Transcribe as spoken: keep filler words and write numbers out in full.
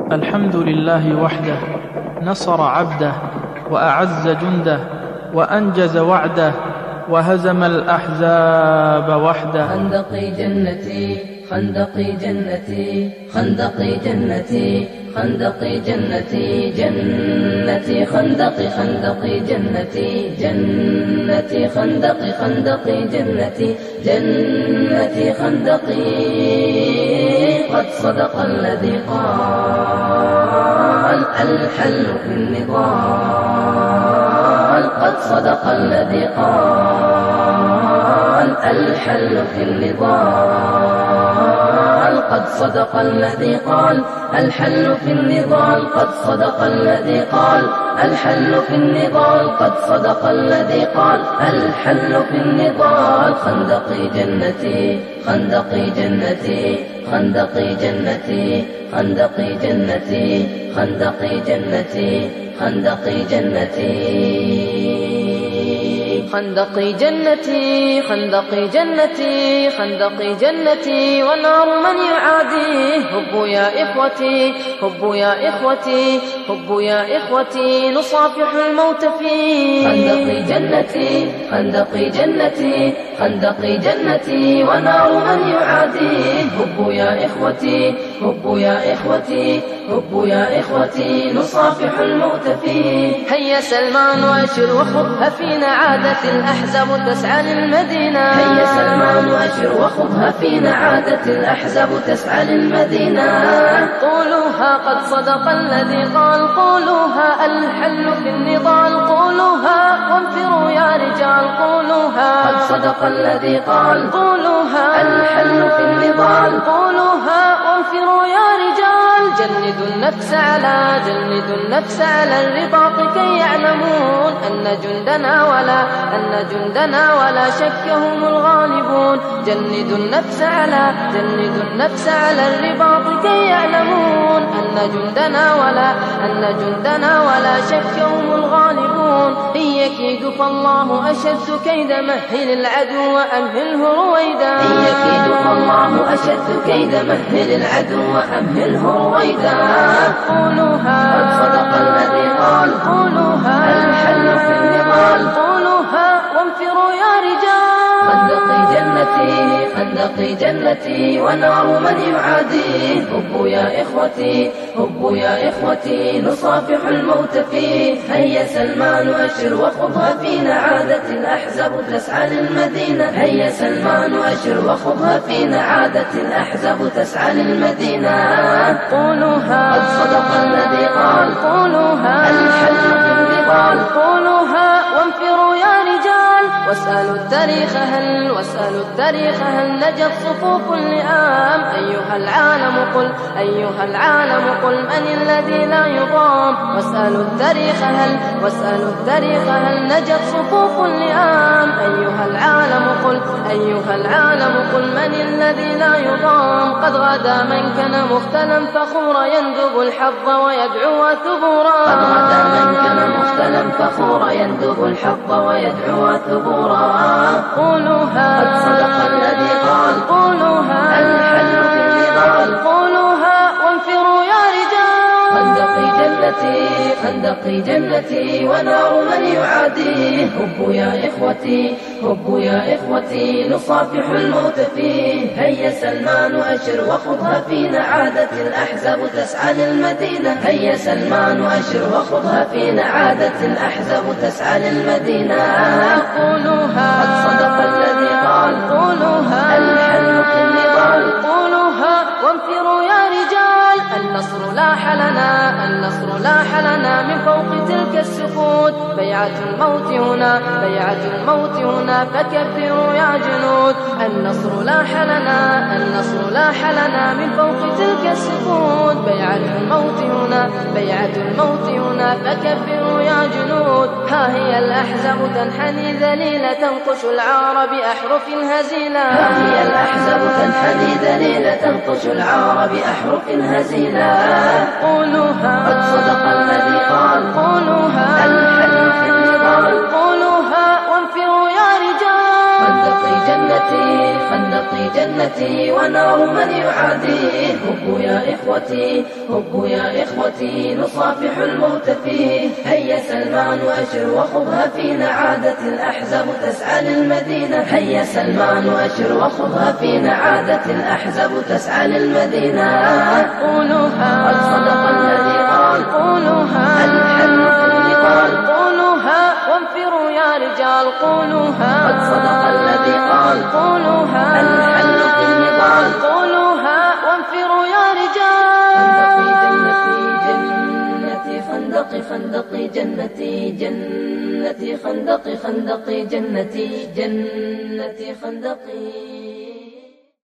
الحمد لله وحده، نصر عبده وأعز جنده وأنجز وعده وهزم الأحزاب وحده. خندقي جنتي خندقي جنتي خندقي جنتي خندقي جنتي جنتي خندقي خندقي جنتي جنتي خندقي خندقي جنتي جنتي خندقي. قد صدق الذي قال الحل في النضال. قد صدق الذي قال الحل في النضال. قد صدق الذي قال الحل في النضال. قد صدق الذي قال الحل في النضال. قد صدق الذي قال الحل في النضال. خندقي جنتي خندقي جنتي خندقي جنتي خندقي جنتي خندقي جنتي خندقي جنتي خندقي جنتي خندقي جنتي خندقي جنتي والنار من يعاديه. هبوا يا إخوتي هبوا يا إخوتي هبوا يا إخوتي نصافح الموت فيه. خندقي جنتي خندقي جنتي خندقي جنتي ونار من يعاديه. هبوا يا إخوتي هبوا يا إخوتي هبوا يا إخوتي نصافح الموت فيه. هيا سلمان وأشر وخذها فينا عادة الأحزاب تسعى للمدينة. هيا سلمان وأشر وخذها فينا عادة الأحزاب تسعى للمدينة. قولوها قد صدق الذي قال. قولوها الحل في النضال. قولوها وانفروا يا رجال. قولوها قد صدق الذي قال. قولوها الحل في النضال. قولوها وانفروا يا رجال. جندوا النفس على جندوا النفس على الرباط كي يعلمون أن جندنا ولا أن جندنا ولا شك هم الغالبون. جندوا النفس على جندوا النفس على الرباط كي يعلمون أن جندنا ولا أن جندنا ولا شك هم الغالبون. إن يكيد فالله أشد كيد. مهل العدو وأمهله رويدا. إن يكيد فالله أشد كيد. مهل العدو وأمهله رويدا. قولوها قد صدق الذي قال. قولوها الحل في النضال. قولوها وانفروا يا رجال. خندقي جنتي خندقي جنتي ونار من يعاديه. هبوا يا إخوتي هبوا يا إخوتي نصافح الموت فيه. هيا سلمان وأشر وخذها فينا عادة الأحزاب تسعى للمدينة. هيا سلمان وأشر وخذها فينا عادة الأحزاب تسعى للمدينة. قولوها قد صدق الذي قال. قولوها الحل في النضال. قولوها وانفروا يا رجال. واسألوا التاريخ هل واسألوا التاريخ هل نجت صفوف اللئام. أيها العالم قل أيها العالم قل من الذي لا يضام. واسألوا التاريخ هل واسألوا التاريخ هل نجت صفوف اللئام. أيها العالم قل أيها العالم قل من الذي لا يضام. قد غدا من كان مختلا فخورا يندب الحظ ويدعو ثبورا. قد غدا من كان مختلا فخورا يندب الحظ ويدعو ثبورا. قولوها قد صدق الذي قال. قولوها الحل في النضال. قولوها وانفروا يا رجال. خندقي جنتي خندقي جنتي ونار من يعاديه. هبوا يا إخوتي هبوا يا إخوتي نصافح الموت فيه. هيا سلمان وأشر وخذها فينا عادة الأحزاب تسعى للمدينة. هيا سلمان وأشر وخذها فينا عادة الأحزاب تسعى للمدينة. قولوها قد صدق الذي قال. قولوها الحل في النضال. قولوها وانفروا يا رجال. النصر لاح لنا النصر لاح لنا من فوق تلك السفود. بيعة الموت هنا بيعة الموت هنا فكبروا يا جنود. النصر لاح لنا النصر لاح لنا من فوق تلك السفود. بيعة الموت هنا بيعة الموت هنا فكبروا يا جنود. ها هي الأحزاب تنحني ذليلة تنقش العار بأحرف هزيلة. ها هي الأحزاب تنحني ذليلة تنقش العار بأحرف هزيلة. قولوها قد صدق الذي قال. قولوها الحل في النضال. قولوها وانفروا يا رجال. خندقي جنتي جنتي خندقي جنتي ونار من يعاديه. هبوا يا إخوتي هبوا يا إخوتي نصافح الموت فيه. هيا سلمان وأشر وخذها فينا عادت الأحزاب تسعى للمدينة. هيا سلمان وأشر وخذها فينا عادت الأحزاب تسعى للمدينة. قولوها قد صدق الذي قال قولوها الحل في النضال. قولوها وانفروا يا رجال قولوها. قد صدق الذي قال قولوها الحل في النضال. قولوها وانفروا يا رجال. خندقي خندقي جنتي جنتي خندقي خندقي جنتي جنتي خندقي.